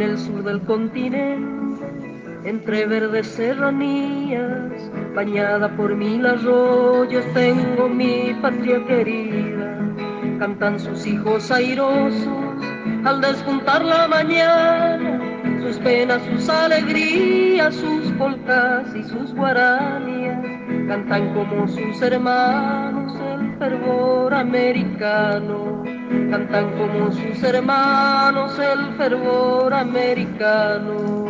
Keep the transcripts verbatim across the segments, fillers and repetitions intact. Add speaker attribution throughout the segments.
Speaker 1: el sur del continente, entre verdes serranías, bañada por mil arroyos, tengo mi patria querida. Cantan sus hijos airosos al despuntar la mañana, sus penas, sus alegrías, sus polcas y sus guaranías. Cantan como sus hermanos el fervor americano. Cantan como sus hermanos el fervor americano.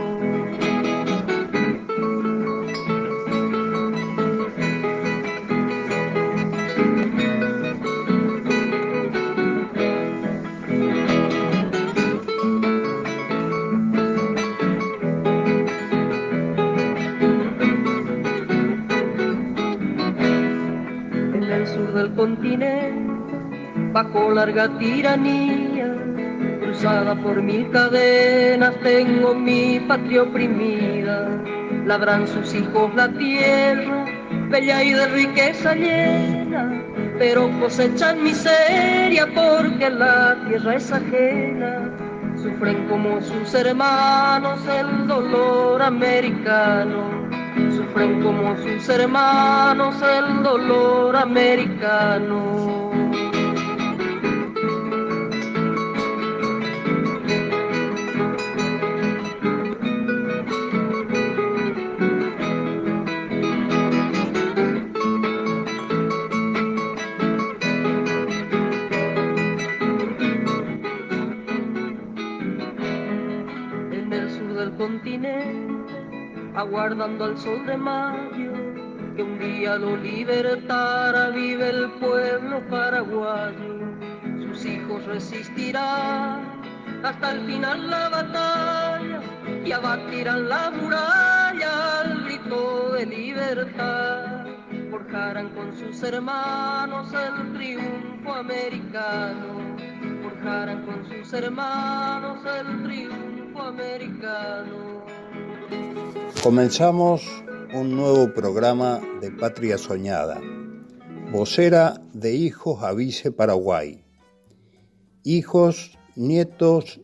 Speaker 1: Del continente, bajo larga tiranía, cruzada por mil cadenas, tengo mi patria oprimida. Labran sus hijos la tierra, bella y de riqueza llena, pero cosechan miseria porque la tierra es ajena. Sufren como sus hermanos el dolor americano. Sufren como sus hermanos el dolor americano. En el sur del continente, aguardando al sol de mayo, que un día lo libertara, vive el pueblo paraguayo. Sus hijos resistirán hasta el final la batalla y abatirán la muralla al grito de libertad. Forjarán con sus hermanos el triunfo americano. Forjarán con sus hermanos el triunfo americano.
Speaker 2: Comenzamos un nuevo programa de Patria Soñada, vocera de Hijos Avise Paraguay. Hijos, nietos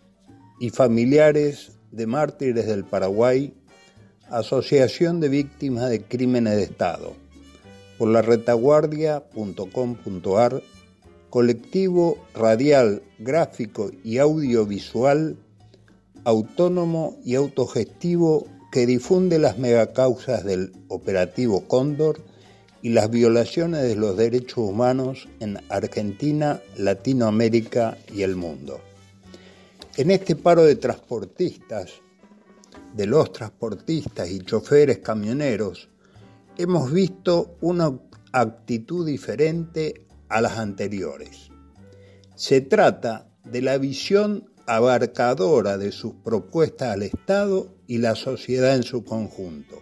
Speaker 2: y familiares de mártires del Paraguay, Asociación de Víctimas de Crímenes de Estado, por la retaguardia punto com punto ar, colectivo radial, gráfico y audiovisual, autónomo y autogestivo que difunde las megacausas del Operativo Cóndor y las violaciones de los derechos humanos en Argentina, Latinoamérica y el mundo. En este paro de transportistas, de los transportistas y choferes camioneros, hemos visto una actitud diferente a las anteriores. Se trata de la visión abarcadora de sus propuestas al Estado y la sociedad en su conjunto.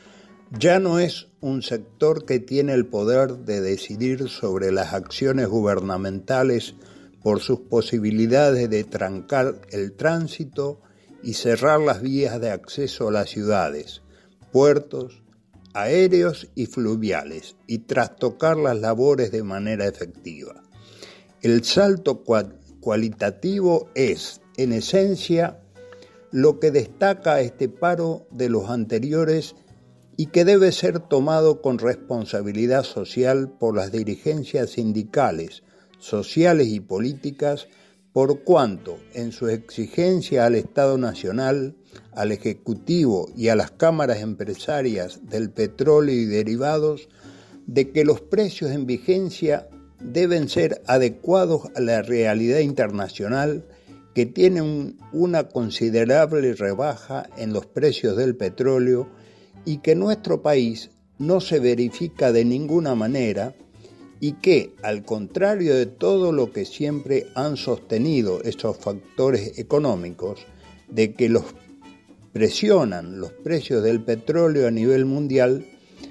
Speaker 2: Ya no es un sector que tiene el poder de decidir sobre las acciones gubernamentales por sus posibilidades de trancar el tránsito y cerrar las vías de acceso a las ciudades, puertos, aéreos y fluviales, y trastocar las labores de manera efectiva. El salto cual cualitativo es, en esencia, lo que destaca a este paro de los anteriores y que debe ser tomado con responsabilidad social por las dirigencias sindicales, sociales y políticas, por cuanto, en su exigencia al Estado Nacional, al Ejecutivo y a las cámaras empresarias del petróleo y derivados, de que los precios en vigencia deben ser adecuados a la realidad internacional que tiene un, una considerable rebaja en los precios del petróleo y que en nuestro país no se verifica de ninguna manera y que, al contrario de todo lo que siempre han sostenido estos factores económicos, de que los presionan los precios del petróleo a nivel mundial,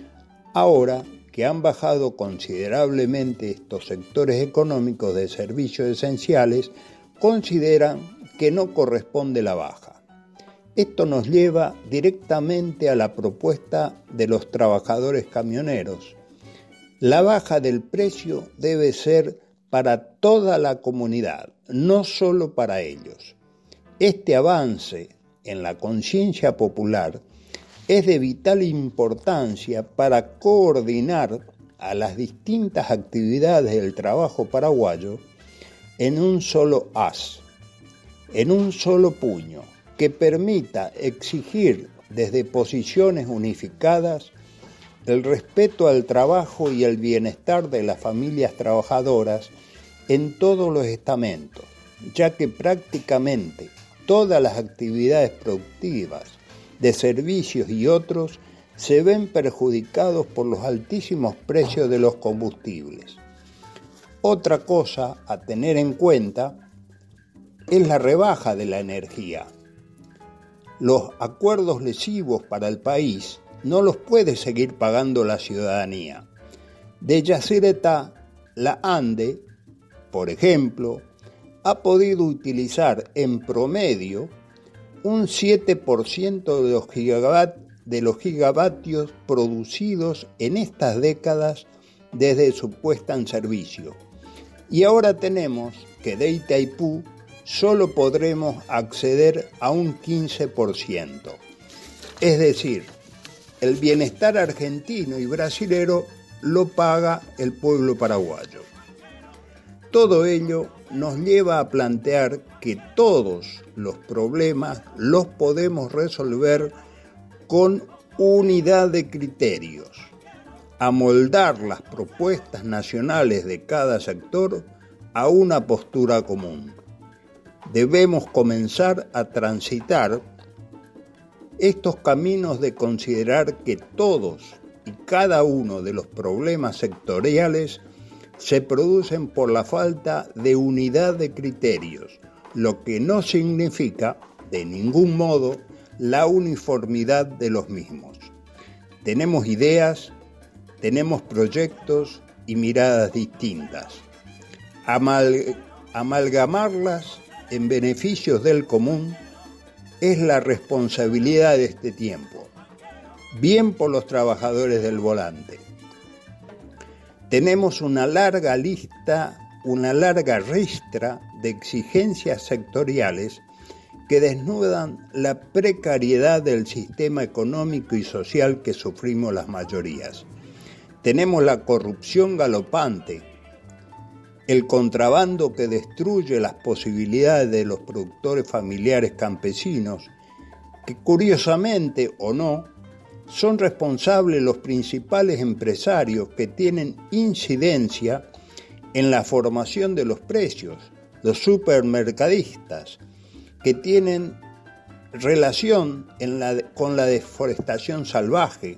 Speaker 2: ahora que han bajado considerablemente estos sectores económicos de servicios esenciales, consideran que no corresponde la baja. Esto nos lleva directamente a la propuesta de los trabajadores camioneros. La baja del precio debe ser para toda la comunidad, no solo para ellos. Este avance en la conciencia popular es de vital importancia para coordinar a las distintas actividades del trabajo paraguayo en un solo haz, en un solo puño, que permita exigir desde posiciones unificadas el respeto al trabajo y el bienestar de las familias trabajadoras en todos los estamentos, ya que prácticamente todas las actividades productivas, de servicios y otros se ven perjudicados por los altísimos precios de los combustibles. Otra cosa a tener en cuenta es la rebaja de la energía. Los acuerdos lesivos para el país no los puede seguir pagando la ciudadanía. De Yacyretá, la ANDE, por ejemplo, ha podido utilizar en promedio un siete por ciento de los, gigavat- de los gigavatios producidos en estas décadas desde su puesta en servicio. Y ahora tenemos que de Itaipú solo podremos acceder a un quince por ciento. Es decir, el bienestar argentino y brasilero lo paga el pueblo paraguayo. Todo ello nos lleva a plantear que todos los problemas los podemos resolver con unidad de criterios, amoldar las propuestas nacionales de cada sector a una postura común. Debemos comenzar a transitar estos caminos de considerar que todos y cada uno de los problemas sectoriales se producen por la falta de unidad de criterios, lo que no significa, de ningún modo, la uniformidad de los mismos. Tenemos ideas, tenemos proyectos y miradas distintas. Amal- amalgamarlas en beneficios del común es la responsabilidad de este tiempo, bien por los trabajadores del volante. Tenemos una larga lista, una larga ristra de exigencias sectoriales que desnudan la precariedad del sistema económico y social que sufrimos las mayorías. Tenemos la corrupción galopante, el contrabando que destruye las posibilidades de los productores familiares campesinos, que curiosamente o no, son responsables los principales empresarios que tienen incidencia en la formación de los precios, los supermercadistas, que tienen relación en la, con la deforestación salvaje,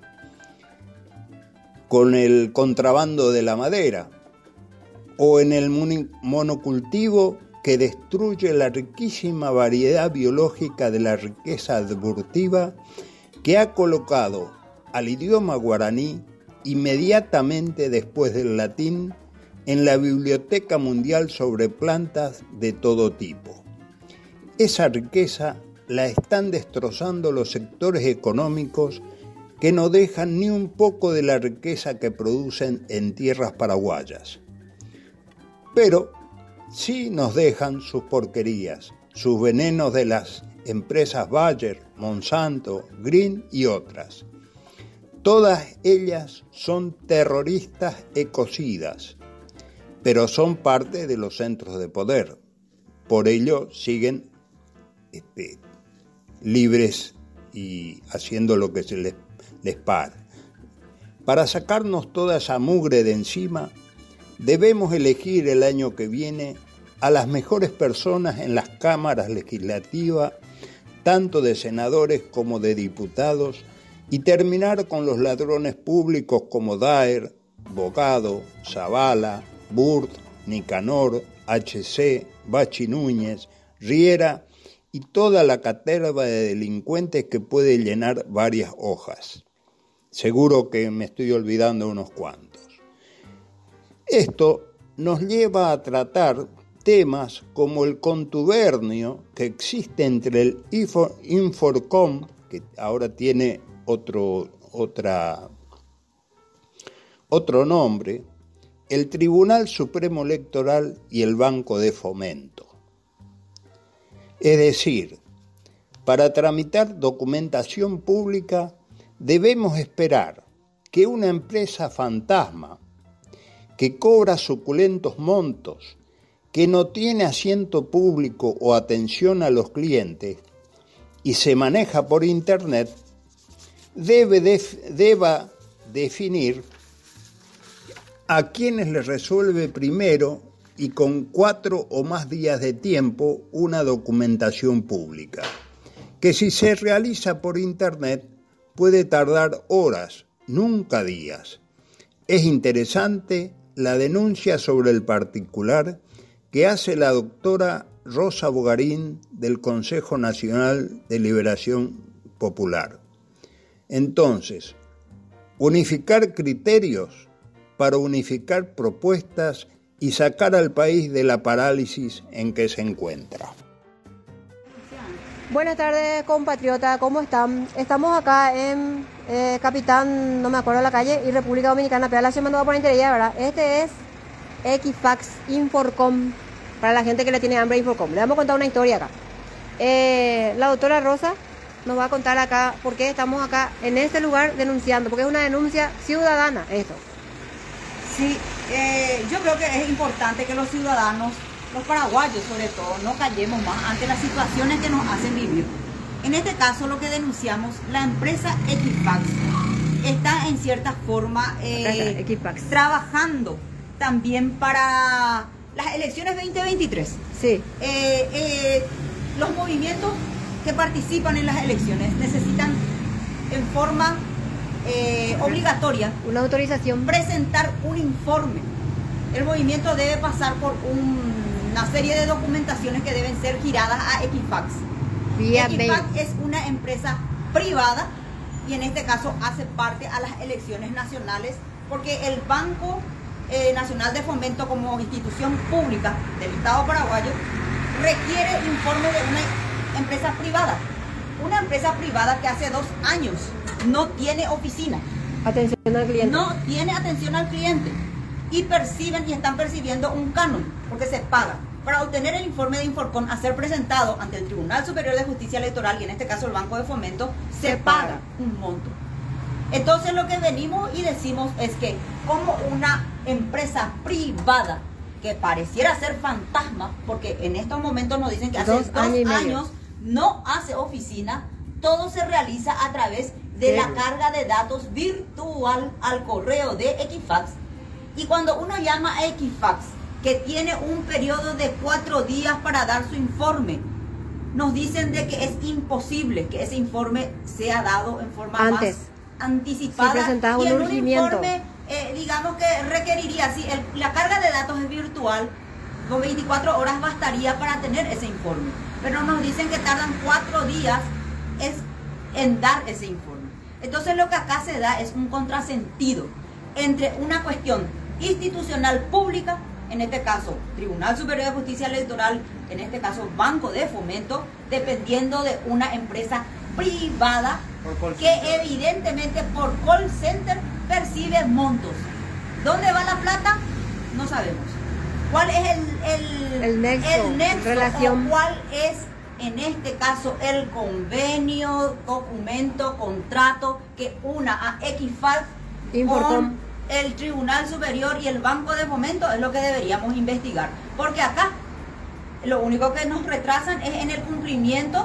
Speaker 2: con el contrabando de la madera, o en el monocultivo que destruye la riquísima variedad biológica de la riqueza arbustiva que ha colocado al idioma guaraní inmediatamente después del latín en la Biblioteca Mundial sobre plantas de todo tipo. Esa riqueza la están destrozando los sectores económicos que no dejan ni un poco de la riqueza que producen en tierras paraguayas. Pero sí nos dejan sus porquerías, sus venenos de las empresas Bayer, Monsanto, Green y otras. Todas ellas son terroristas ecocidas, pero son parte de los centros de poder. Por ello siguen este, libres y haciendo lo que se les, les para. Para sacarnos toda esa mugre de encima, debemos elegir el año que viene a las mejores personas en las cámaras legislativas, tanto de senadores como de diputados, y terminar con los ladrones públicos como Daer, Bogado, Zavala, Burt, Nicanor, H C, Bachi Núñez, Riera y toda la caterva de delincuentes que puede llenar varias hojas. Seguro que me estoy olvidando unos cuantos. Esto nos lleva a tratar temas como el contubernio que existe entre el Inforcom, que ahora tiene otro, otra, otro nombre, el Tribunal Supremo Electoral y el Banco de Fomento. Es decir, para tramitar documentación pública debemos esperar que una empresa fantasma que cobra suculentos montos, que no tiene asiento público o atención a los clientes y se maneja por internet, debe def- deba definir a quienes le resuelve primero y con cuatro o más días de tiempo una documentación pública, que si se realiza por internet puede tardar horas, nunca días. Es interesante la denuncia sobre el particular que hace la doctora Rosa Bogarín del Consejo Nacional de Liberación Popular. Entonces, unificar criterios para unificar propuestas y sacar al país de la parálisis en que se encuentra.
Speaker 3: Buenas tardes, compatriota, ¿cómo están? Estamos acá en eh, Capitán, no me acuerdo la calle, y República Dominicana, pero la se mandó por internet, ¿verdad? Este es Equifax Inforcom, para la gente que le tiene hambre Inforcom. Le vamos a contar una historia acá. Eh, la doctora Rosa nos va a contar acá por qué estamos acá en este lugar denunciando, porque es una denuncia ciudadana esto.
Speaker 4: Sí, eh, yo creo que es importante que los ciudadanos, los paraguayos sobre todo, no callemos más ante las situaciones que nos hacen vivir. En este caso, lo que denunciamos, la empresa Equifax está en cierta forma eh,
Speaker 3: Equifax.
Speaker 4: trabajando también para las elecciones veinte veintitrés.
Speaker 3: Sí.
Speaker 4: Eh, eh, los movimientos que participan en las elecciones necesitan en forma eh, obligatoria
Speaker 3: Una autorización.
Speaker 4: presentar un informe. El movimiento debe pasar por un, una serie de documentaciones que deben ser giradas a Equifax.
Speaker 3: Vía
Speaker 4: Equifax
Speaker 3: mail.
Speaker 4: es una empresa privada y en este caso hace parte a las elecciones nacionales porque el Banco eh, Nacional de Fomento como institución pública del Estado paraguayo requiere informe de una empresa privada. Una empresa privada que hace dos años no tiene oficina.
Speaker 3: Atención al cliente.
Speaker 4: No tiene atención al cliente y perciben y están percibiendo un canon porque se paga. Para obtener el informe de Inforcom a ser presentado ante el Tribunal Superior de Justicia Electoral y en este caso el Banco de Fomento, se, se paga. paga un monto. Entonces lo que venimos y decimos es que como una empresa privada que pareciera ser fantasma, porque en estos momentos nos dicen que hace dos, dos años, años no hace oficina, todo se realiza a través de sí. la carga de datos virtual al correo de Equifax. Y cuando uno llama a Equifax, que tiene un periodo de cuatro días para dar su informe, nos dicen de que es imposible que ese informe sea dado en forma
Speaker 3: Antes.
Speaker 4: más anticipada.
Speaker 3: Sí,
Speaker 4: y en
Speaker 3: un,
Speaker 4: un informe, eh, digamos que requeriría, si el, la carga de datos es virtual, con veinticuatro horas bastaría para tener ese informe. Pero nos dicen que tardan cuatro días es en dar ese informe. Entonces lo que acá se da es un contrasentido entre una cuestión institucional pública, en este caso Tribunal Superior de Justicia Electoral, en este caso Banco de Fomento, dependiendo de una empresa privada que evidentemente por call center percibe montos. ¿Dónde va la plata? No sabemos. ¿Cuál es el, el,
Speaker 3: el nexo,
Speaker 4: el nexo
Speaker 3: relación?
Speaker 4: O cuál es en este caso el convenio, documento, contrato que una a Equifax
Speaker 3: Inforcom
Speaker 4: con el Tribunal Superior y el Banco de Fomento? Es lo que deberíamos investigar, porque acá lo único que nos retrasan es en el cumplimiento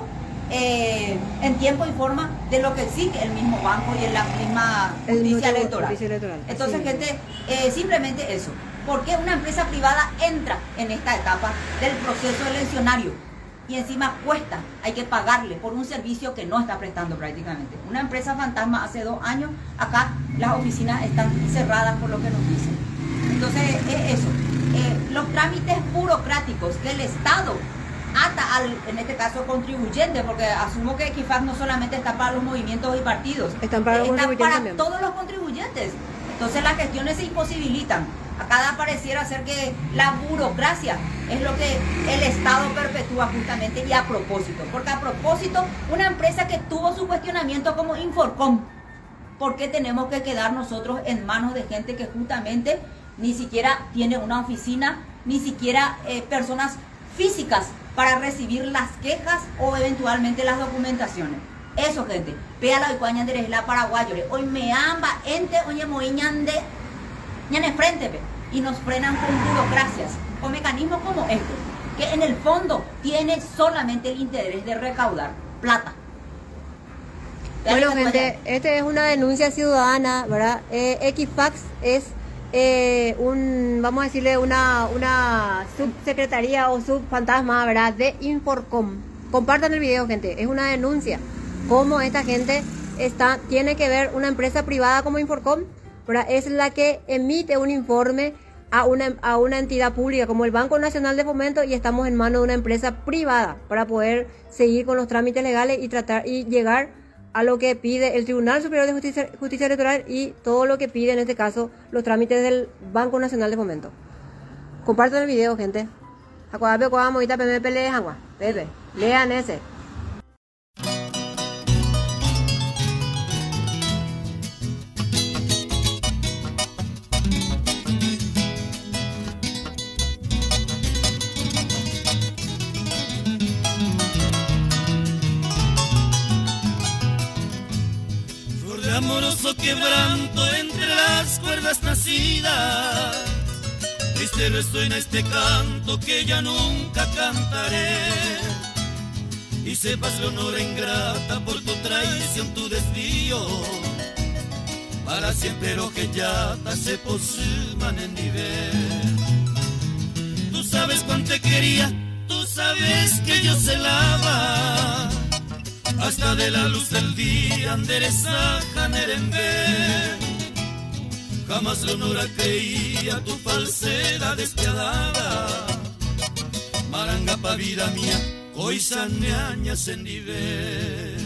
Speaker 4: eh, en tiempo y forma de lo que exige el mismo banco y en la misma justicia electoral.
Speaker 3: justicia electoral.
Speaker 4: Entonces,
Speaker 3: Así
Speaker 4: gente, eh, simplemente eso. ¿Por qué una empresa privada entra en esta etapa del proceso eleccionario? Y encima cuesta, hay que pagarle por un servicio que no está prestando prácticamente. Una empresa fantasma hace dos años, acá las oficinas están cerradas por lo que nos dicen. Entonces es eso, eh, los trámites burocráticos que el Estado ata al, en este caso, contribuyente, porque asumo que Equifax no solamente está para los movimientos y partidos,
Speaker 3: están para,
Speaker 4: eh,
Speaker 3: los
Speaker 4: está para
Speaker 3: también.
Speaker 4: todos los contribuyentes. Entonces las gestiones se imposibilitan. Acá pareciera ser que la burocracia es lo que el Estado perpetúa justamente y a propósito. Porque a propósito, una empresa que tuvo su cuestionamiento como Inforcom, ¿por qué tenemos que quedar nosotros en manos de gente que justamente ni siquiera tiene una oficina, ni siquiera eh, personas físicas para recibir las quejas o eventualmente las documentaciones. Eso, gente. Pea la vicuaña de la paraguayore. Hoy me amba ente, oye, moiñan de ñane frente, pe, y nos frenan con burocracias, con mecanismos como estos, que en el fondo tiene solamente el interés de recaudar plata.
Speaker 3: Bueno, gente, esta es una denuncia ciudadana, ¿verdad? Eh, Equifax es eh, un, vamos a decirle, una, una subsecretaría o subfantasma, ¿verdad? De Inforcom. Compartan el video, gente. Es una denuncia. Cómo esta gente está, tiene que ver una empresa privada como Inforcom, ¿verdad? Es la que emite un informe a una, a una entidad pública como el Banco Nacional de Fomento, y estamos en manos de una empresa privada para poder seguir con los trámites legales y tratar y llegar a lo que pide el Tribunal Superior de Justicia, Justicia Electoral y todo lo que pide en este caso los trámites del Banco Nacional de Fomento. Compartan el video, gente. Lean ese.
Speaker 5: Amoroso quebranto entre las cuerdas nacidas, triste resuena este canto que ya nunca cantaré. Y sepas la honor ingrata por tu traición, tu desvío, para siempre lo que ya se posuman en nivel. Tú sabes cuánto te quería, tú sabes que yo celaba, hasta de la luz del día endereza Janerembe. Jamás la honora creía tu falsedad despiadada. Maranga pa' vida mía, hoy saneañas en nivel.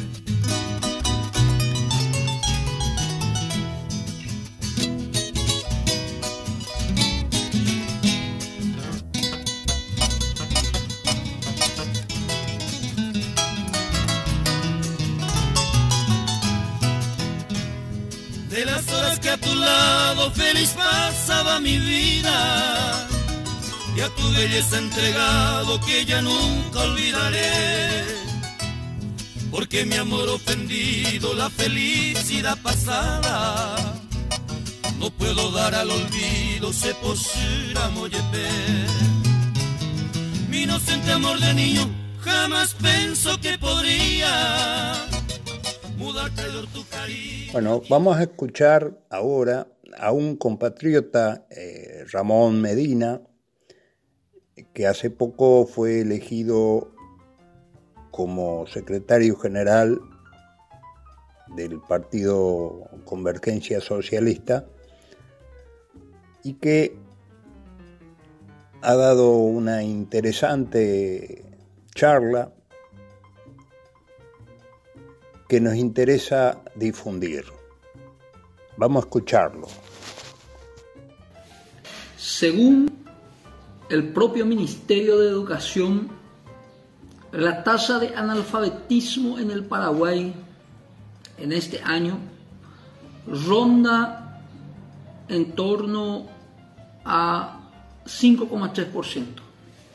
Speaker 5: De las horas que a tu lado feliz pasaba mi vida, y a tu belleza entregado que ya nunca olvidaré, porque mi amor ofendido la felicidad pasada no puedo dar al olvido, se posura moyepe. Mi inocente amor de niño jamás pensó que podría mudarte de tu cariño.
Speaker 2: Bueno, vamos a escuchar ahora a un compatriota, eh, Ramón Medina, que hace poco fue elegido como secretario general del Partido Convergencia Socialista y que ha dado una interesante charla que nos interesa difundir. Vamos a escucharlo.
Speaker 6: Según el propio Ministerio de Educación, la tasa de analfabetismo en el Paraguay en este año ronda en torno a cinco coma tres por ciento.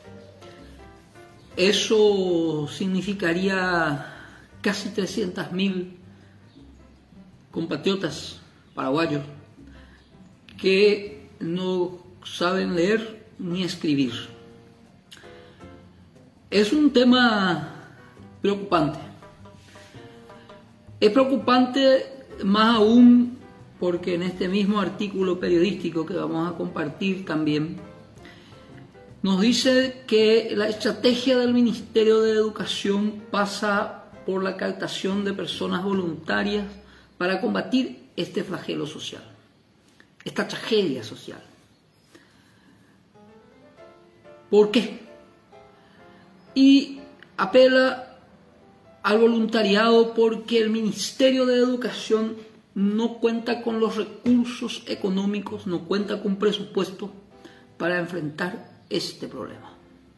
Speaker 6: Eso significaría casi trescientos mil compatriotas paraguayos que no saben leer ni escribir. Es un tema preocupante. Es preocupante más aún porque en este mismo artículo periodístico que vamos a compartir también nos dice que la estrategia del Ministerio de Educación pasa por la captación de personas voluntarias para combatir este flagelo social, esta tragedia social. ¿Por qué? Y apela al voluntariado porque el Ministerio de Educación no cuenta con los recursos económicos, no cuenta con presupuesto para enfrentar este problema.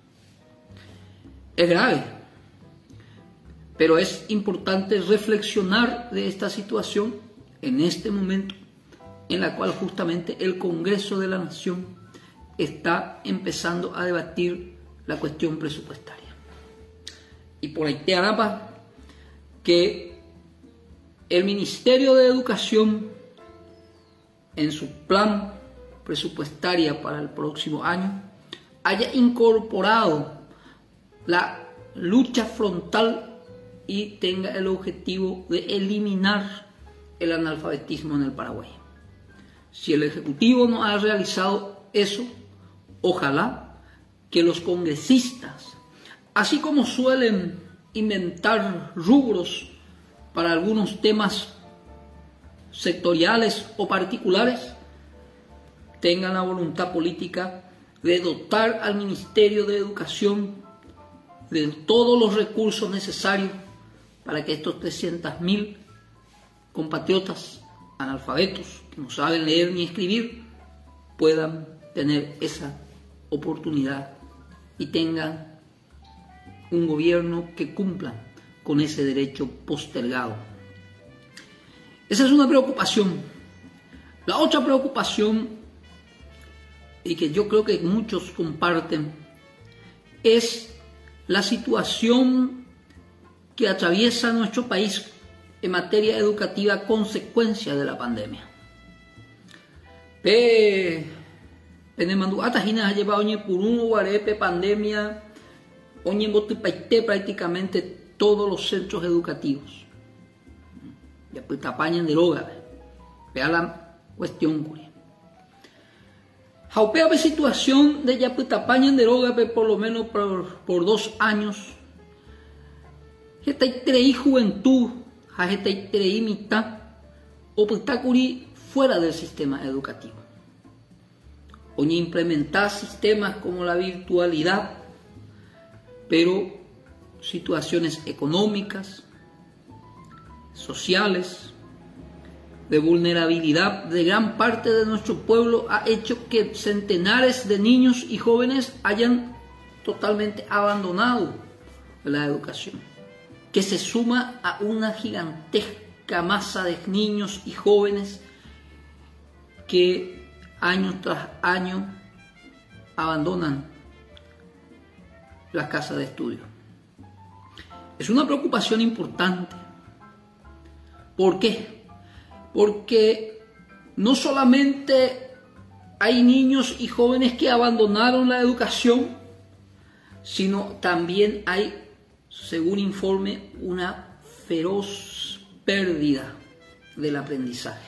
Speaker 6: Es grave. Pero es importante reflexionar de esta situación en este momento en la cual justamente el Congreso de la Nación está empezando a debatir la cuestión presupuestaria. Y por ahí te hará que el Ministerio de Educación, en su plan presupuestario para el próximo año, haya incorporado la lucha frontal y tenga el objetivo de eliminar el analfabetismo en el Paraguay. Si el Ejecutivo no ha realizado eso, ojalá que los congresistas, así como suelen inventar rubros para algunos temas sectoriales o particulares, tengan la voluntad política de dotar al Ministerio de Educación de todos los recursos necesarios para que estos trescientos mil compatriotas analfabetos que no saben leer ni escribir puedan tener esa oportunidad y tengan un gobierno que cumpla con ese derecho postergado. Esa es una preocupación. La otra preocupación, y que yo creo que muchos comparten, es la situación que atraviesa nuestro país en materia educativa a consecuencia de la pandemia. Pe penemandu atajina ha llevado oñe purun guarepe pandemia oñe botipaite prácticamente todos los centros educativos. Ya pues tapañan de droga. Vea la cuestión curia. Jaupea situación de ya pues tapañan de droga por lo menos por, por dos años. Esta y juventud, esta y mitad, o pues fuera del sistema educativo. Oñe implementar sistemas como la virtualidad, pero situaciones económicas, sociales, de vulnerabilidad de gran parte de nuestro pueblo ha hecho que centenares de niños y jóvenes hayan totalmente abandonado la educación, que se suma a una gigantesca masa de niños y jóvenes que año tras año abandonan la casa de estudio. Es una preocupación importante. ¿Por qué? Porque no solamente hay niños y jóvenes que abandonaron la educación, sino también hay, según informe, una feroz pérdida del aprendizaje.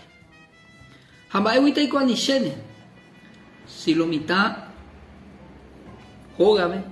Speaker 6: Si lo mitad jógame,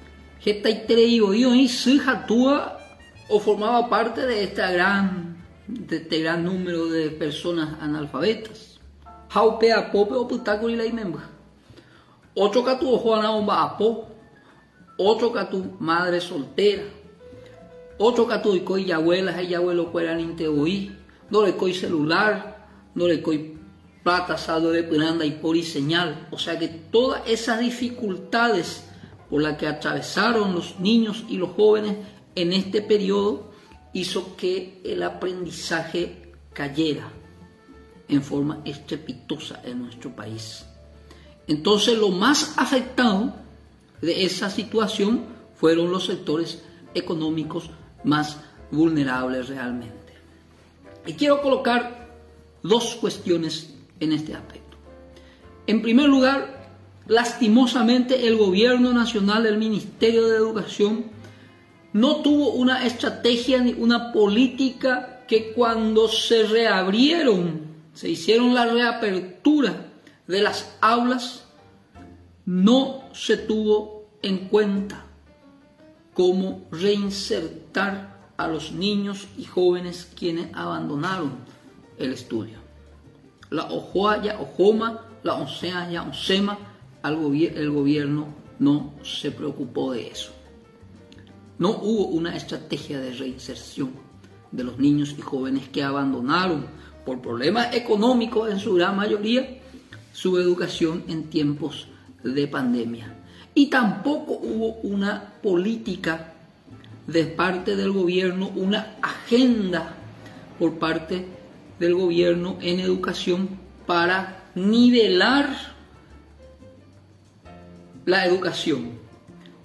Speaker 6: o formaba parte de esta gran de este gran número de personas analfabetas. Jaupea pope o putakuri la imemba. Otro catu ojuana omba apo. Otro catu madre soltera. Otro catu y abuelas y abuelo fueran inteoí. No le coi celular. No le coi plata, saldo de piranda y por y señal. O sea que todas esas dificultades por las que atravesaron los niños y los jóvenes en este periodo hizo que el aprendizaje cayera en forma estrepitosa en nuestro país. Entonces, lo más afectado de esa situación fueron los sectores económicos más vulnerables realmente. Y quiero colocar dos cuestiones en este aspecto. En primer lugar, lastimosamente el gobierno nacional, el Ministerio de Educación, no tuvo una estrategia ni una política que cuando se reabrieron, se hicieron la reapertura de las aulas, no se tuvo en cuenta cómo reinsertar a los niños y jóvenes quienes abandonaron el estudio. La ojoaya, ojoma, la onceaya, oncema, el gobierno no se preocupó de eso. No hubo una estrategia de reinserción de los niños y jóvenes que abandonaron por problemas económicos en su gran mayoría su educación en tiempos de pandemia. Y tampoco hubo una política de parte del gobierno, una agenda por parte del gobierno en educación para nivelar la educación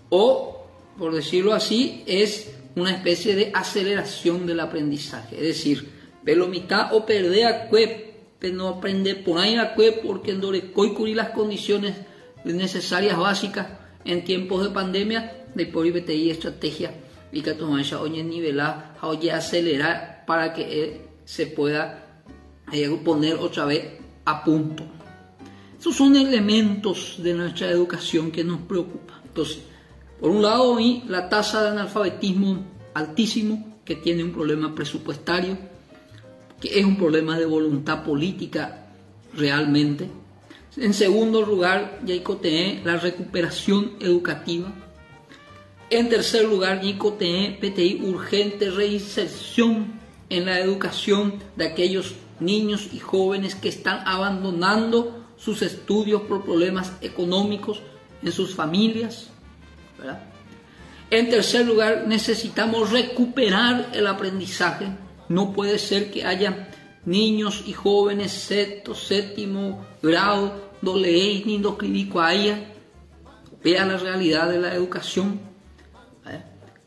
Speaker 6: o, por decirlo así, es una especie de aceleración del aprendizaje. Es decir, pelo mitad o perder a cuep, pero no aprender por ahí a cuep porque en Dorecoy cubrir las condiciones necesarias básicas en tiempos de pandemia, de por I B T I estrategia y que tomar oye nivelar, oye acelerar para que eh, se pueda eh, poner otra vez a punto. Esos son elementos de nuestra educación que nos preocupan. Entonces, por un lado, y la tasa de analfabetismo altísimo, que tiene un problema presupuestario, que es un problema de voluntad política realmente. En segundo lugar, Yaicote, la recuperación educativa. En tercer lugar, Yaicote, P T I, urgente reinserción en la educación de aquellos niños y jóvenes que están abandonando sus estudios por problemas económicos en sus familias, ¿verdad? En tercer lugar, necesitamos recuperar el aprendizaje. No puede ser que haya niños y jóvenes sexto, séptimo grado, no leéis ni no escribís cuaya. Vea la realidad de la educación. ¿Eh?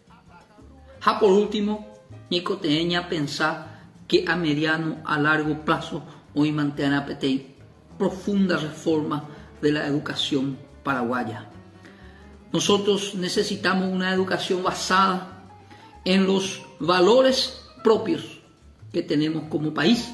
Speaker 6: Ja, por último, Nicoteña pensar que a mediano, a largo plazo, hoy mantiene a P T I profunda reforma de la educación paraguaya. Nosotros necesitamos una educación basada en los valores propios que tenemos como país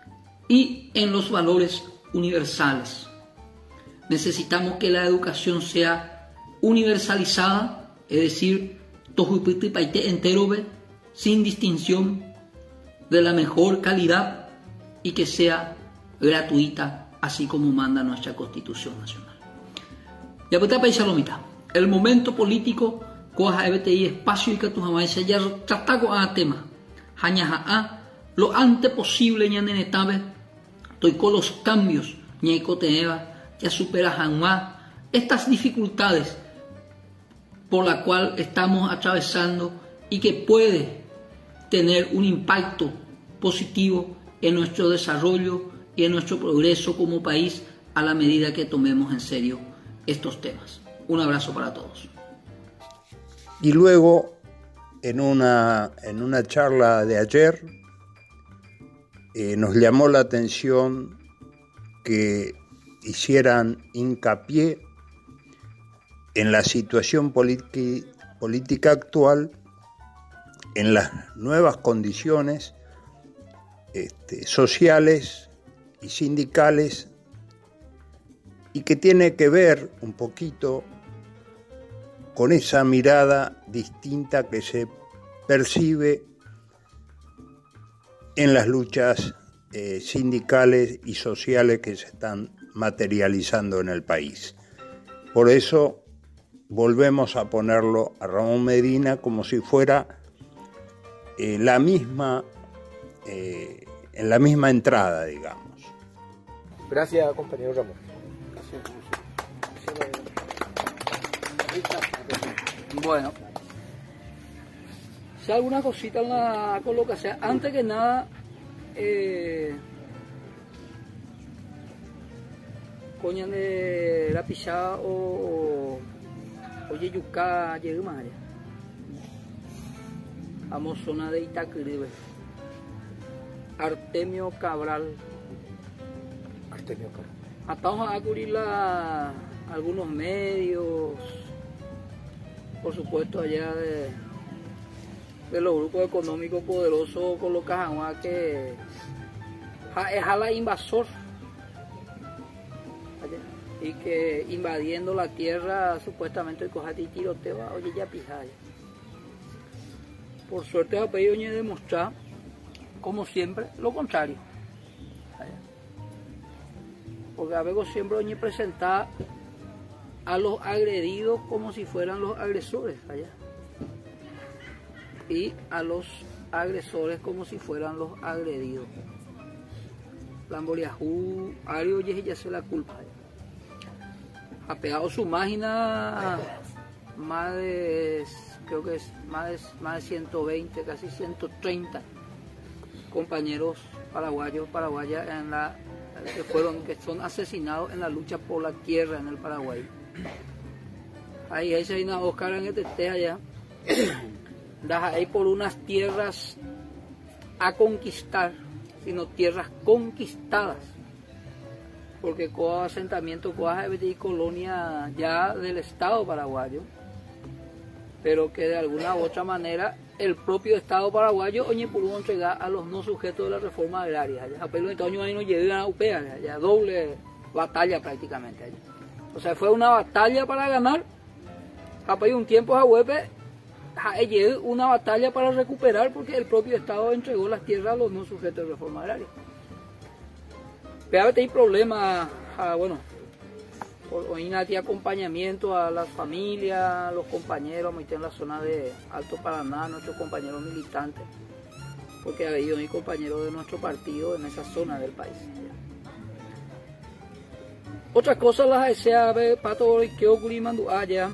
Speaker 6: y en los valores universales. Necesitamos que la educación sea universalizada, es decir, entero, sin distinción, de la mejor calidad y que sea gratuita, así como manda nuestra Constitución Nacional. Ya pues país mitad. El momento político coja E B T I espacio y que tu jamás se ya trata con a tema. Jañaja lo antes posible ya nenetabe. Estoy con los cambios ñaicoteeva ya supera jamás estas dificultades por la cual estamos atravesando y que puede tener un impacto positivo en nuestro desarrollo y en nuestro progreso como país a la medida que tomemos en serio estos temas. Un abrazo para todos.
Speaker 2: Y luego, en una, en una charla de ayer, eh, nos llamó la atención que hicieran hincapié en la situación politi- política actual, en las nuevas condiciones este, sociales y sindicales, y que tiene que ver un poquito con esa mirada distinta que se percibe en las luchas eh, sindicales y sociales que se están materializando en el país. Por eso volvemos a ponerlo a Ramón Medina como si fuera eh, la misma, eh, en la misma entrada, digamos.
Speaker 7: Gracias, compañero Ramón.
Speaker 6: Bueno, si alguna cosita en la colocación, antes que nada, eh, coñan de la pisada o oye yuca llegue más allá. Vamos zona de Itacuribe. Artemio Cabral.
Speaker 7: Artemio Cabral.
Speaker 6: Estamos a cubrir la, algunos medios, por supuesto allá de, de los grupos económicos poderosos con los cajanuas que es a la invasor allá, y que invadiendo la tierra supuestamente el cojati tiroteo, oye ya pijaya. Por suerte ha pedido demostrar, como siempre, lo contrario. Porque a veces siempre oye presentar a los agredidos como si fueran los agresores allá. Y a los agresores como si fueran los agredidos. Lamboriajú, Ario ya se la culpa. Ha pegado su máquina más de, creo que es más de, más de ciento veinte, casi ciento treinta compañeros paraguayos, paraguayas en la que fueron, que son asesinados en la lucha por la tierra en el Paraguay. ahí ahí se viene a Oscar en este té allá, das ahí por unas tierras a conquistar, sino tierras conquistadas, porque coa asentamiento, coa y colonia ya del Estado paraguayo, pero que de alguna u otra manera el propio Estado paraguayo oye pudo entregar a los no sujetos de la reforma agraria. Ya apelo en años ahí no llegan a U P A, ya doble batalla prácticamente allá. O sea, fue una batalla para ganar. Apelo un tiempo a Huepe, una batalla para recuperar porque el propio Estado entregó las tierras a los no sujetos de reforma agraria. Pero hay problemas, ah, bueno, hoy hay acompañamiento a las familias, a los compañeros, aquí en la zona de Alto Paraná, nuestros compañeros militantes, porque ha habido compañeros de nuestro partido en esa zona del país. Otra cosa las desea ver Pato y que ocurrió mandu allá.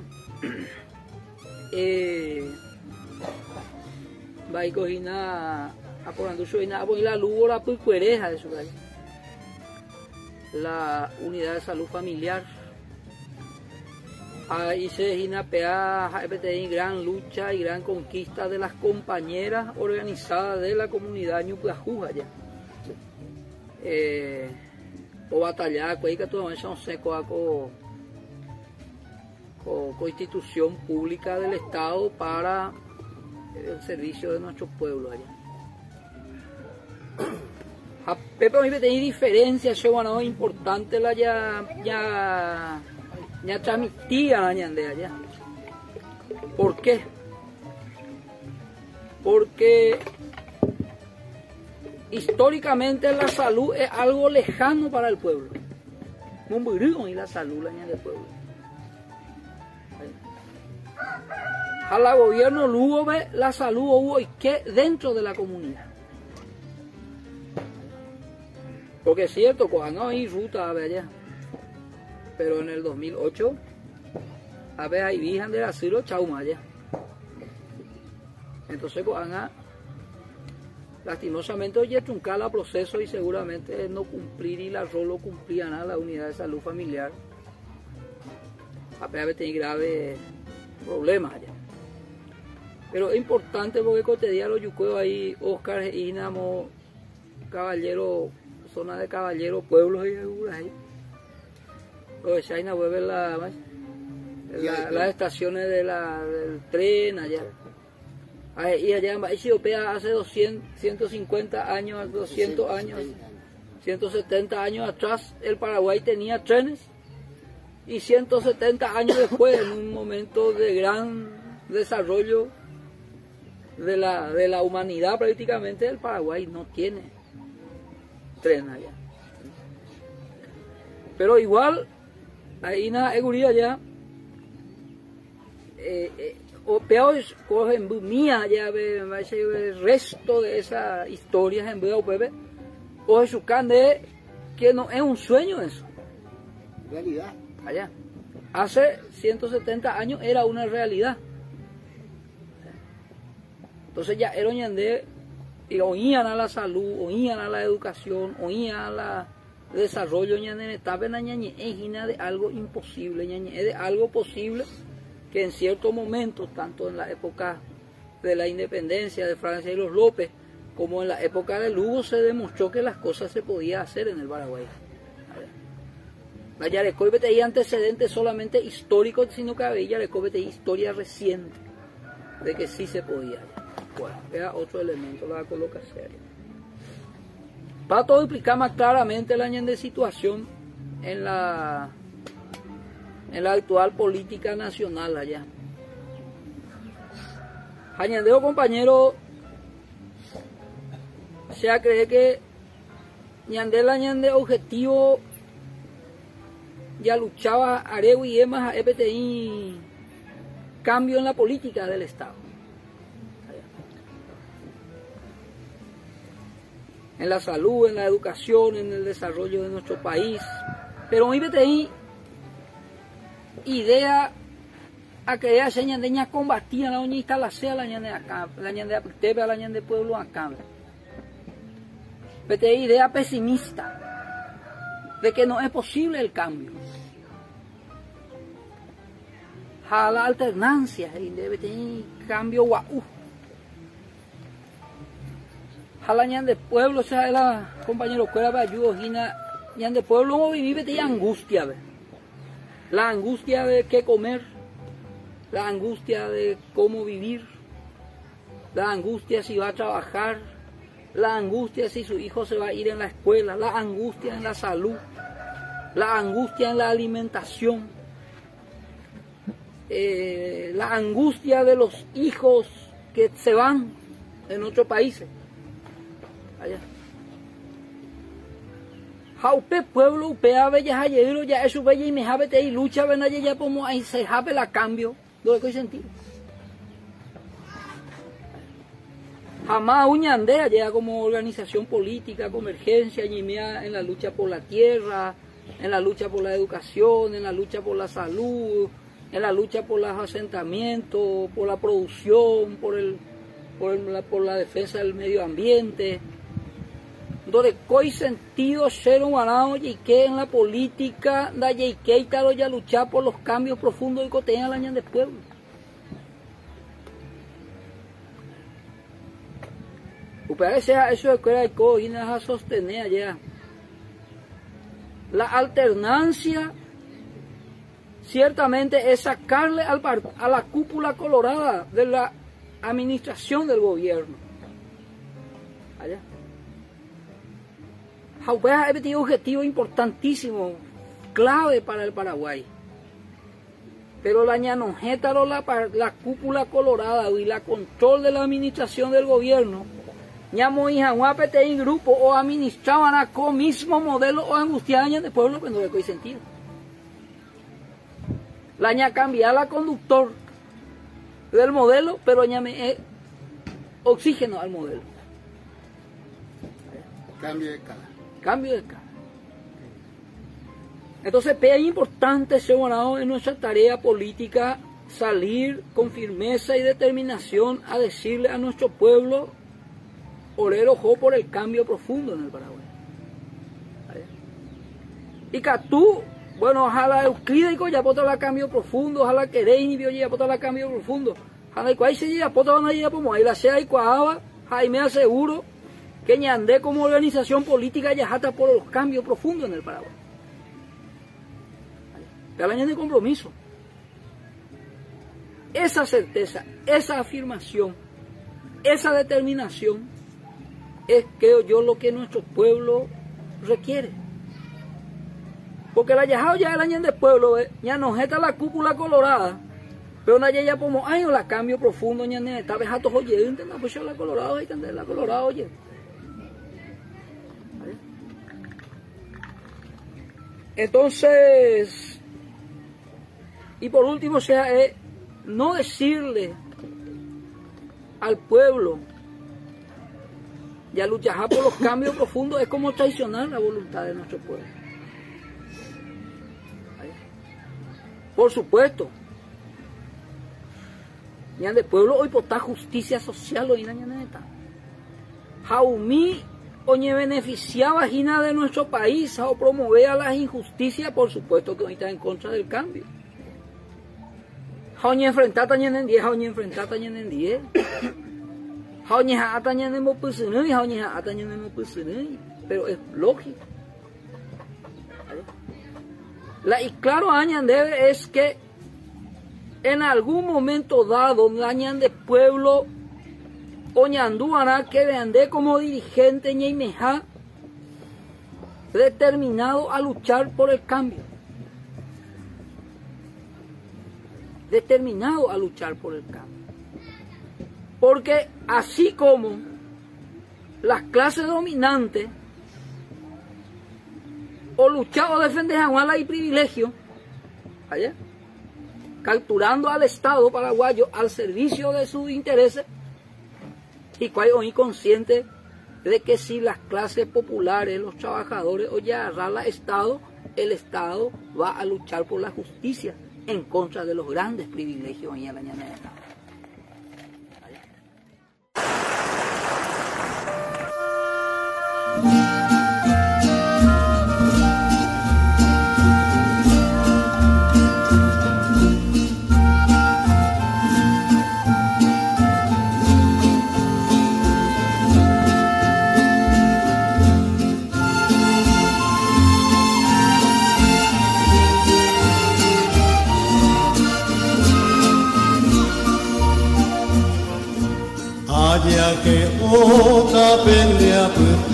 Speaker 6: Eh, va a cogina a por anducho y nada, la luz la puicuereja de su calle. La unidad de salud familiar. Ahí se desina pea gran lucha y gran conquista de las compañeras organizadas de la comunidad Ñupiajú allá. Eh, o batallar con que todo eso no sé con con institución pública del Estado para el servicio de nuestros pueblos allá. A Pepe me tiene diferencias, yo bueno, importante la ya ya ya transmitía la ñandea allá. ¿Por qué? Porque históricamente la salud es algo lejano para el pueblo. No y la salud la ñandea del pueblo. A la gobierno luego ve la salud hubo y que dentro de la comunidad. Porque es cierto, cuando hay ruta a ver allá, pero en el dos mil ocho a ver ahí vijan de asilo chauma allá. Entonces cuando lastimosamente oye truncar el proceso y seguramente no cumplir y la rolo cumplía nada la unidad de salud familiar. A ver tener graves problemas allá. Pero es importante porque cotidiano yo creo ahí Oscar Inamo, Caballero, zona de Caballero, pueblos y ahí. O China vuelve la, la, las estaciones de la, del tren allá. Ahí, y allá en Etiopía hace doscientos, ciento cincuenta años, doscientos años, ciento setenta años atrás el Paraguay tenía trenes y ciento setenta años después, en un momento de gran desarrollo de la, de la humanidad prácticamente, el Paraguay no tiene tren allá. Pero igual, ahí nada, seguridad allá, eh, eh, o peor, cogen mía ya ve el resto de esas historias en vez de o su cande que no es un sueño eso.
Speaker 7: Realidad.
Speaker 6: Allá. Hace ciento setenta años era una realidad. Entonces ya era ñandé y oían a la salud, oían a la educación, oían a la desarrollo ñandé etapa ñañe es de algo imposible, ñañe es de algo posible que en ciertos momentos, tanto en la época de la independencia de Francia y los López, como en la época de Lugo, se demostró que las cosas se podían hacer en el Paraguay. La Yarecoy tenía antecedentes solamente históricos, sino que había Yarecoy tenía historia reciente de que sí se podía. Bueno, era otro elemento la colocación. Para todo explicar más claramente la de situación en la en la actual política nacional allá. Añandeo compañero se cree que ñande la ñande objetivo ya luchaba Areu y Emas a E P T I cambio en la política del Estado. En la salud, en la educación, en el desarrollo de nuestro país. Pero en E P T I idea a que ella se ñandeña combatía la oñita la sea la ñande acá, la ñande apitebe la ñande pueblo acá. P T I idea pesimista de que no es posible el cambio. a la alternancia y debe tener cambio guau. A la ñan de pueblo, o sea, la compañero cuera para ayuda, ñan de pueblo no vive de angustia, ¿ve? La angustia de qué comer, la angustia de cómo vivir, la angustia si va a trabajar, la angustia si su hijo se va a ir en la escuela, la angustia en la salud, la angustia en la alimentación, eh, la angustia de los hijos que se van en otros países. Allá. Jaupe pueblo, upe ave ya hayero ya eso vaya y me jabete y lucha ven allá ya como ahí se jabe la cambio, lo que hay sentido. Jamás uñandea llega como organización política, convergencia, ñimea en la lucha por la tierra, en la lucha por la educación, en la lucha por la salud, en la lucha por los asentamientos, por la producción, por, el, por, el, por la defensa del medio ambiente. Donde hay sentido ser humano y que en la política da y que tal ya luchar por los cambios profundos que tengan la ñan del pueblo. Eso es que hay que a sostener allá. La alternancia ciertamente es sacarle al a la cúpula colorada de la administración del gobierno. Allá. Jaupea es un objetivo importantísimo, clave para el Paraguay. Pero la ñanojétaro, la, la cúpula colorada y la control de la administración del gobierno, ñamo y jaguapete en grupo o administraban a con mismo modelo o angustiaña de pueblo cuando le coy sentido. La ña cambia la conductor del modelo, pero ñame eh, oxígeno al modelo.
Speaker 7: Cambio de cara.
Speaker 6: Cambio de cara. Entonces, es importante, segurado, en nuestra tarea política salir con firmeza y determinación a decirle a nuestro pueblo, orero ojo por el cambio profundo en el Paraguay. Y que tú, bueno, ojalá Euclides ya pota la cambio profundo, ojalá que Reini vio ya pota la cambio profundo, ojalá y cuál se llega pota van a llegar como ahí la sea y cuajaba, ahí me aseguro que ñandé como organización política ya jata por los cambios profundos en el Paraguay. Ya la ñandé compromiso. Esa certeza, esa afirmación, esa determinación es, creo yo, lo que nuestro pueblo requiere. Porque la yajao ya el año del pueblo, eh, ya nos jeta la cúpula colorada, pero na ya como ay, la cambio profundo, ña ne, está bejato oye, entiendo, pues yo la colorada, y la colorada, oye. Entonces, y por último, o sea, es no decirle al pueblo, ya luchar por los cambios profundos es como traicionar la voluntad de nuestro pueblo. Por supuesto, ya de pueblo hoy por justicia social hoy en la Jaumí oñe beneficiaba gina de nuestro país o promovía las injusticias, por supuesto que hoy está en contra del cambio. Jaoñe enfrentar tañen en diez, jaoñe enfrentar tañen en diez. Jaoñe ja tañen en mopusinui, jaoñe ja tañen en mopusinui, pero es lógico. La y claro añan debe es que en algún momento dado dañan de pueblo oñandúana que veande como dirigente ñeimeja determinado a luchar por el cambio, determinado a luchar por el cambio, porque así como las clases dominantes o luchar o defender a y privilegio allá, capturando al Estado paraguayo al servicio de sus intereses, y cuál hoy consciente de que si las clases populares, los trabajadores, oye, agarrar al Estado, el Estado va a luchar por la justicia en contra de los grandes privilegios en la mañana.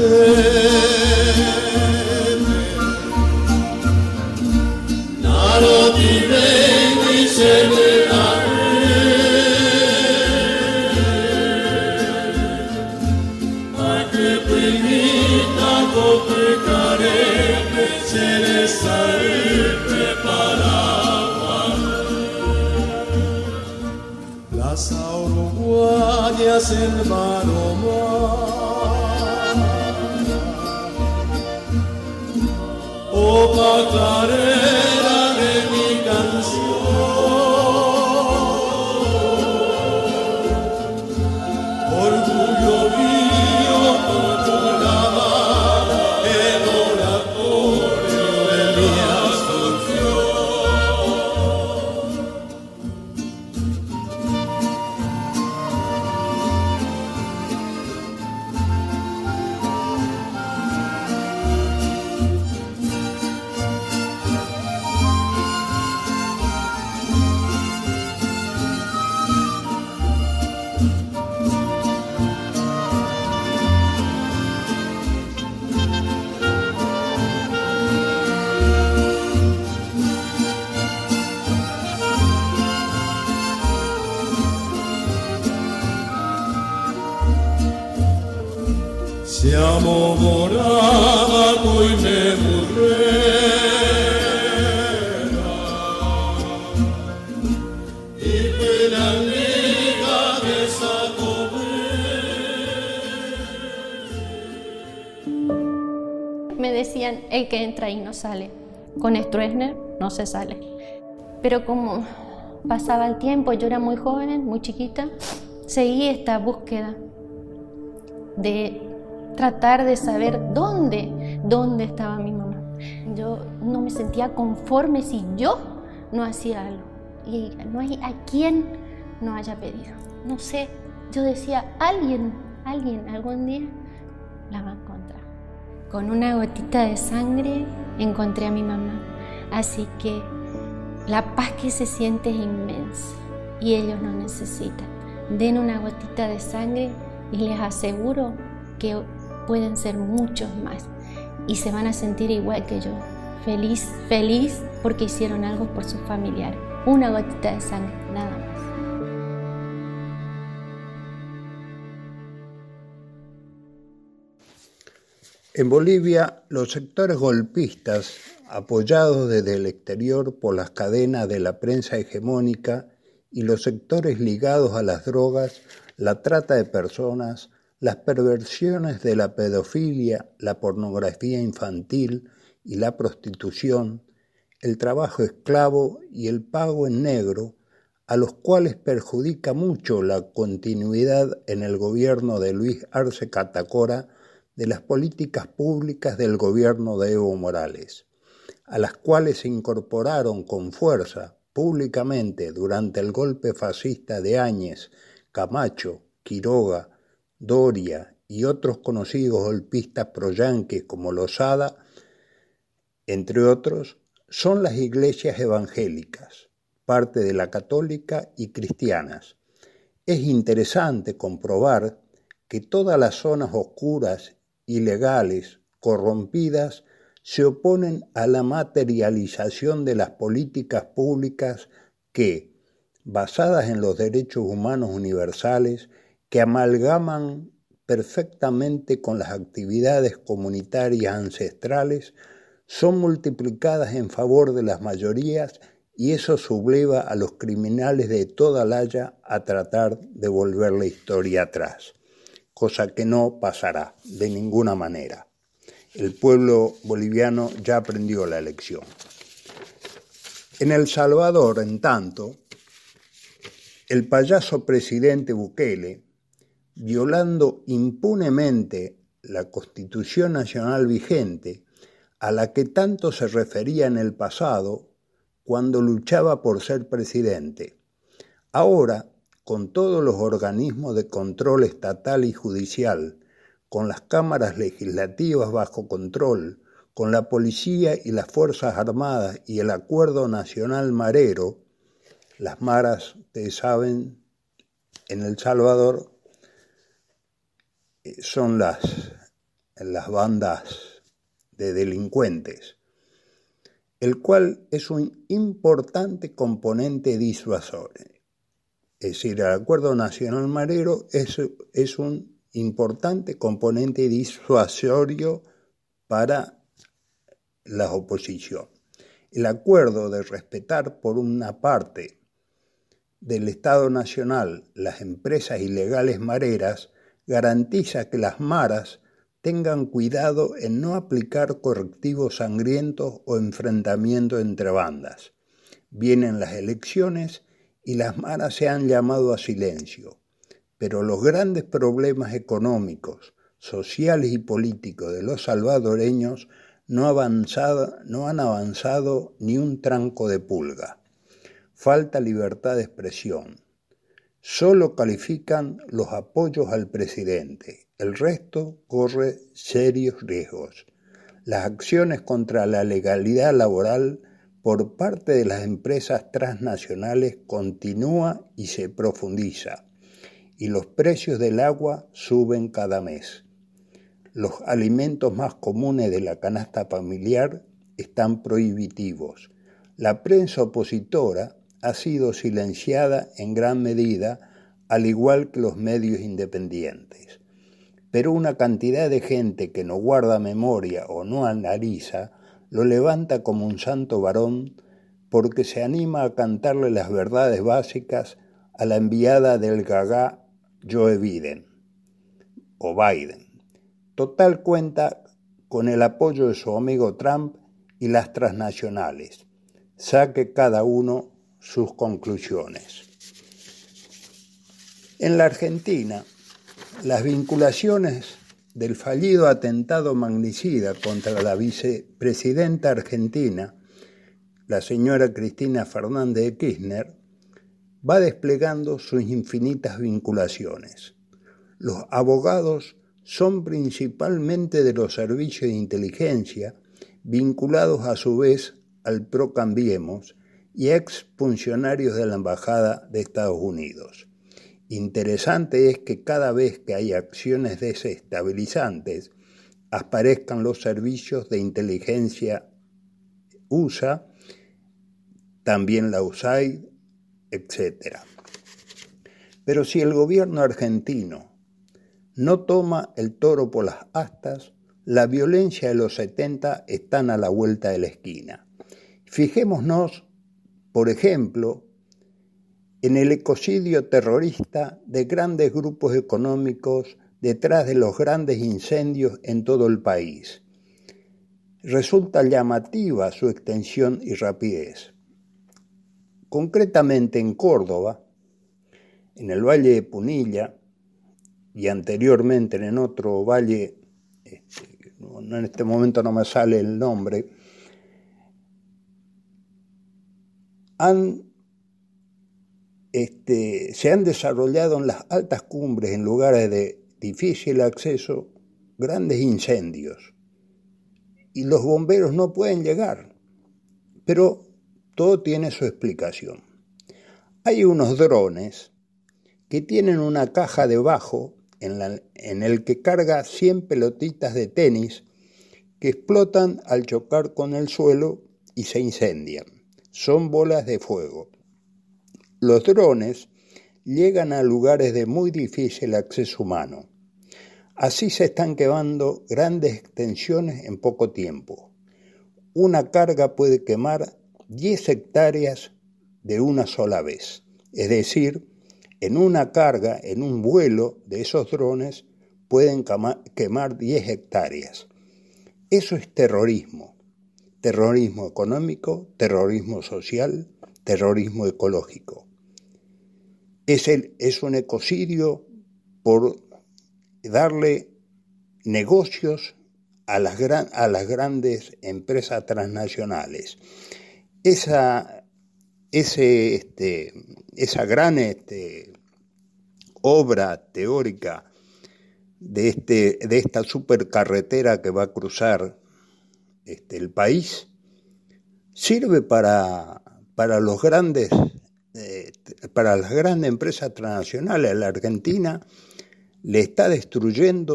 Speaker 8: Las auroguayas en maromar, opa clarera de mi canción, orgullo mío proclamar el oratorio de mi asunción. Siamo morava coi me murrera y quella liga de Sacobé.
Speaker 9: Me decían, el que entra y no sale. Con Stroessner no se sale. Pero como pasaba el tiempo, yo era muy joven, muy chiquita, seguí esta búsqueda de tratar de saber dónde, dónde estaba mi mamá. Yo no me sentía conforme si yo no hacía algo. Y no hay a quien no haya pedido. No sé, yo decía, alguien, alguien algún día la va a encontrar. Con una gotita de sangre encontré a mi mamá. Así que la paz que se siente es inmensa y ellos no necesitan. Den una gotita de sangre y les aseguro que pueden ser muchos más y se van a sentir igual que yo, feliz, feliz porque hicieron algo por sus familiares. Una gotita de sangre, nada más.
Speaker 2: En Bolivia, los sectores golpistas, apoyados desde el exterior por las cadenas de la prensa hegemónica y los sectores ligados a las drogas, la trata de personas, las perversiones de la pedofilia, la pornografía infantil y la prostitución, el trabajo esclavo y el pago en negro, a los cuales perjudica mucho la continuidad en el gobierno de Luis Arce Catacora de las políticas públicas del gobierno de Evo Morales, a las cuales se incorporaron con fuerza públicamente durante el golpe fascista de Áñez, Camacho, Quiroga, Doria y otros conocidos golpistas proyanquis como Lozada, entre otros, son las iglesias evangélicas, parte de la católica y cristianas. Es interesante comprobar que todas las zonas oscuras, ilegales, corrompidas, se oponen a la materialización de las políticas públicas que, basadas en los derechos humanos universales, que amalgaman perfectamente con las actividades comunitarias ancestrales, son multiplicadas en favor de las mayorías y eso subleva a los criminales de toda la haya a tratar de volver la historia atrás, cosa que no pasará de ninguna manera. El pueblo boliviano ya aprendió la lección. En El Salvador, en tanto, el payaso presidente Bukele, violando impunemente la Constitución Nacional vigente, a la que tanto se refería en el pasado cuando luchaba por ser presidente. Ahora, con todos los organismos de control estatal y judicial, con las cámaras legislativas bajo control, con la policía y las Fuerzas Armadas y el Acuerdo Nacional Marero, las maras, ustedes saben, en El Salvador son las, en las bandas de delincuentes, el cual es un importante componente disuasorio. Es decir, el Acuerdo Nacional Marero es, es un importante componente disuasorio para la oposición. El acuerdo de respetar por una parte del Estado Nacional las empresas ilegales mareras garantiza que las maras tengan cuidado en no aplicar correctivos sangrientos o enfrentamientos entre bandas. Vienen las elecciones y las maras se han llamado a silencio, pero los grandes problemas económicos, sociales y políticos de los salvadoreños no, avanzado, no han avanzado ni un tranco de pulga. Falta libertad de expresión. Solo califican los apoyos al presidente. El resto corre serios riesgos. Las acciones contra la legalidad laboral por parte de las empresas transnacionales continúa y se profundiza, y los precios del agua suben cada mes. Los alimentos más comunes de la canasta familiar están prohibitivos. La prensa opositora ha sido silenciada en gran medida, al igual que los medios independientes. Pero una cantidad de gente que no guarda memoria o no analiza lo levanta como un santo varón porque se anima a cantarle las verdades básicas a la enviada del Gagá Joe Biden o Biden. Total cuenta con el apoyo de su amigo Trump y las transnacionales. Saque cada uno sus conclusiones. En la Argentina, las vinculaciones del fallido atentado magnicida contra la vicepresidenta argentina, la señora Cristina Fernández de Kirchner, va desplegando sus infinitas vinculaciones. Los abogados son principalmente de los servicios de inteligencia, vinculados a su vez al PRO Cambiemos y ex funcionarios de la Embajada de Estados Unidos. Interesante es que cada vez que hay acciones desestabilizantes, aparezcan los servicios de inteligencia U S A, también la U S A I D, etcétera. Pero si el gobierno argentino no toma el toro por las astas, la violencia de los setenta están a la vuelta de la esquina. Fijémonos, por ejemplo, en el ecocidio terrorista de grandes grupos económicos detrás de los grandes incendios en todo el país. Resulta llamativa su extensión y rapidez. Concretamente en Córdoba, en el Valle de Punilla, y anteriormente en otro valle, este, en este momento no me sale el nombre, han, este, se han desarrollado en las altas cumbres, en lugares de difícil acceso, grandes incendios. Y los bomberos no pueden llegar, pero todo tiene su explicación. Hay unos drones que tienen una caja debajo en, la, en el que carga cien pelotitas de tenis que explotan al chocar con el suelo y se incendian. Son bolas de fuego. Los drones llegan a lugares de muy difícil acceso humano. Así se están quemando grandes extensiones en poco tiempo. Una carga puede quemar diez hectáreas de una sola vez. Es decir, en una carga, en un vuelo de esos drones, pueden quemar diez hectáreas. Eso es terrorismo. Terrorismo económico, terrorismo social, terrorismo ecológico. Es, el, es un ecocidio por darle negocios a las, gran, a las grandes empresas transnacionales. Esa, ese, este, esa gran este, obra teórica de, este, de esta supercarretera que va a cruzar este, el país sirve para, para, los grandes, eh, para las grandes empresas transnacionales. La Argentina le está destruyendo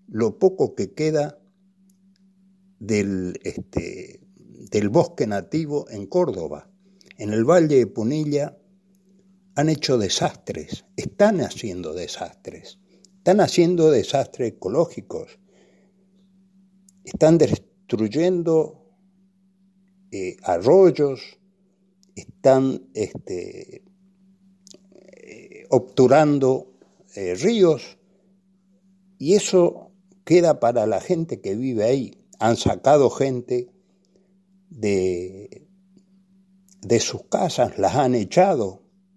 Speaker 2: lo poco que queda del, este, del bosque nativo en Córdoba. En el Valle de Punilla han hecho desastres, están haciendo desastres, están haciendo desastres ecológicos, están destruyendo eh, arroyos, están este, eh, obturando eh, ríos, y eso queda para la gente que vive ahí. Han sacado gente de, de sus casas, las han echado.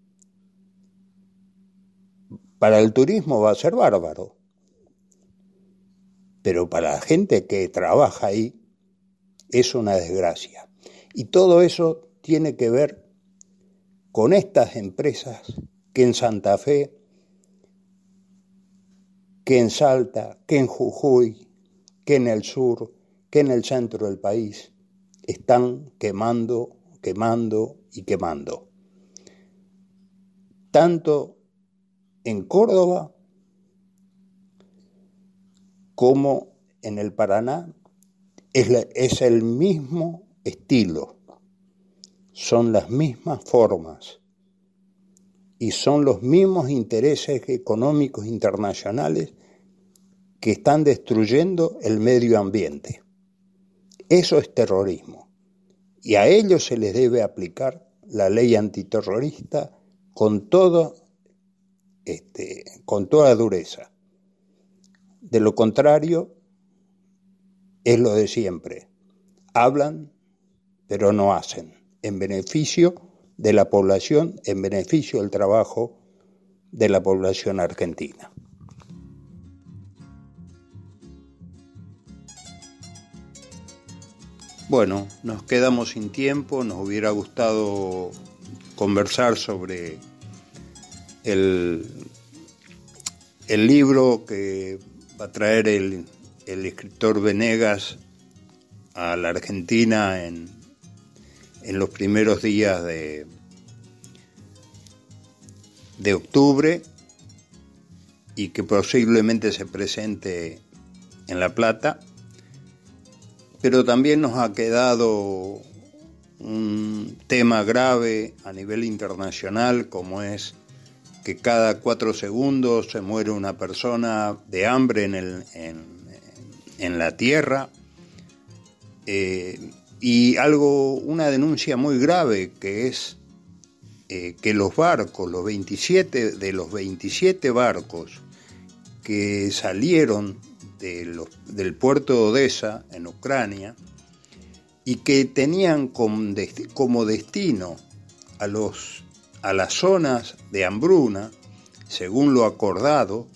Speaker 2: Para el turismo va a ser bárbaro, pero para la gente que trabaja ahí es una desgracia. Y todo eso tiene que ver con estas empresas que en Santa Fe, que en Salta, que en Jujuy, que en el sur, que en el centro del país, están quemando, quemando y quemando. Tanto en Córdoba como en el Paraná es, la, es el mismo estilo, son las mismas formas y son los mismos intereses económicos internacionales que están destruyendo el medio ambiente. Eso es terrorismo, y a ellos se les debe aplicar la ley antiterrorista con todo, este, con toda dureza. De lo contrario, es lo de siempre. Hablan, pero no hacen, en beneficio de la población, en beneficio del trabajo de la población argentina. Bueno, nos quedamos sin tiempo, nos hubiera gustado conversar sobre el, el libro que va a traer el, el escritor Venegas a la Argentina en, en los primeros días de, de octubre, y que posiblemente se presente en La Plata. Pero también nos ha quedado un tema grave a nivel internacional, como es que cada cuatro segundos se muere una persona de hambre en, el, en, en la tierra. Eh, y algo, una denuncia muy grave, que es eh, que los barcos, los veintisiete, de los veintisiete barcos que salieron de los, del puerto de Odessa, en Ucrania, y que tenían como, desti- como destino a, los, a las zonas de hambruna, según lo acordado,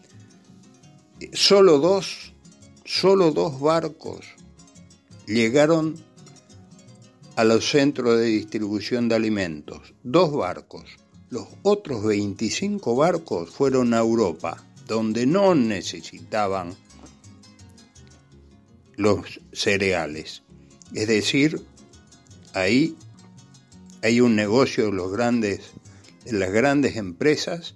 Speaker 2: solo dos, solo dos barcos llegaron a los centros de distribución de alimentos. Dos barcos. Los otros veinticinco barcos fueron a Europa, donde no necesitaban los cereales. Es decir, ahí hay un negocio de, los grandes, de las grandes empresas,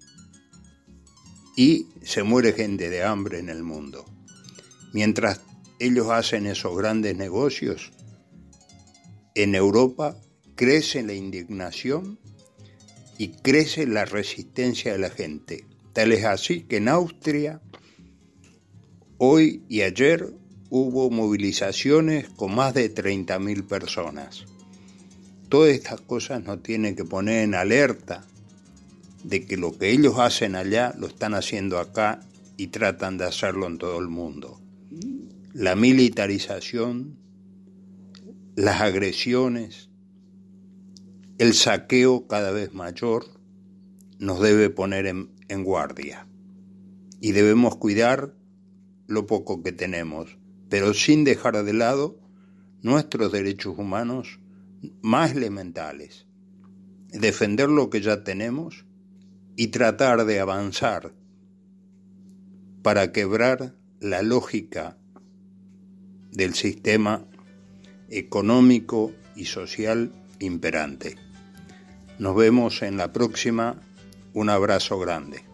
Speaker 2: y se muere gente de hambre en el mundo. Mientras ellos hacen esos grandes negocios, en Europa crece la indignación y crece la resistencia de la gente. Tal es así que en Austria, hoy y ayer, hubo movilizaciones con más de treinta mil personas. Todas estas cosas nos tienen que poner en alerta de que lo que ellos hacen allá lo están haciendo acá, y tratan de hacerlo en todo el mundo. La militarización, las agresiones, el saqueo cada vez mayor nos debe poner en, en guardia, y debemos cuidar lo poco que tenemos, pero sin dejar de lado nuestros derechos humanos más elementales, defender lo que ya tenemos y tratar de avanzar para quebrar la lógica del sistema económico y social imperante. Nos vemos en la próxima. Un abrazo grande.